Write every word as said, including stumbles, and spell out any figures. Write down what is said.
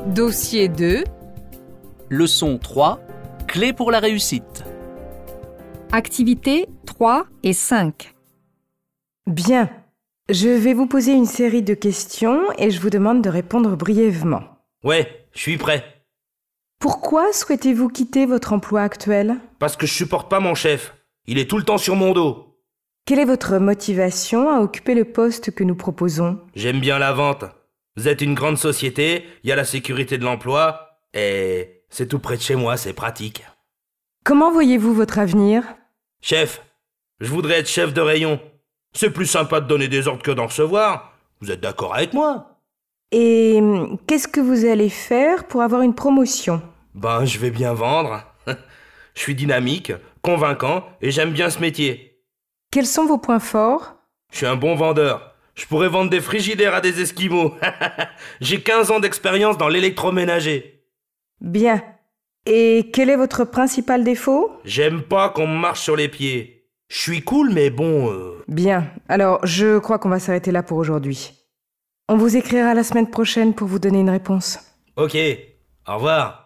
Dossier deux. Leçon trois. Clés pour la réussite. Activités trois et cinq. Bien. Je vais vous poser une série de questions et je vous demande de répondre brièvement. Ouais, je suis prêt. Pourquoi souhaitez-vous quitter votre emploi actuel ? Parce que je supporte pas mon chef. Il est tout le temps sur mon dos. Quelle est votre motivation à occuper le poste que nous proposons ? J'aime bien la vente. Vous êtes une grande société, il y a la sécurité de l'emploi, et c'est tout près de chez moi, c'est pratique. Comment voyez-vous votre avenir ? Chef, je voudrais être chef de rayon. C'est plus sympa de donner des ordres que d'en recevoir. Vous êtes d'accord avec moi ? Et qu'est-ce que vous allez faire pour avoir une promotion ? Ben, je vais bien vendre. Je suis dynamique, convaincant, et j'aime bien ce métier. Quels sont vos points forts ? Je suis un bon vendeur. Je pourrais vendre des frigidaires à des Esquimaux. J'ai quinze ans d'expérience dans l'électroménager. Bien. Et quel est votre principal défaut ? J'aime pas qu'on me marche sur les pieds. Je suis cool, mais bon... Euh... Bien. Alors, je crois qu'on va s'arrêter là pour aujourd'hui. On vous écrira la semaine prochaine pour vous donner une réponse. Ok. Au revoir.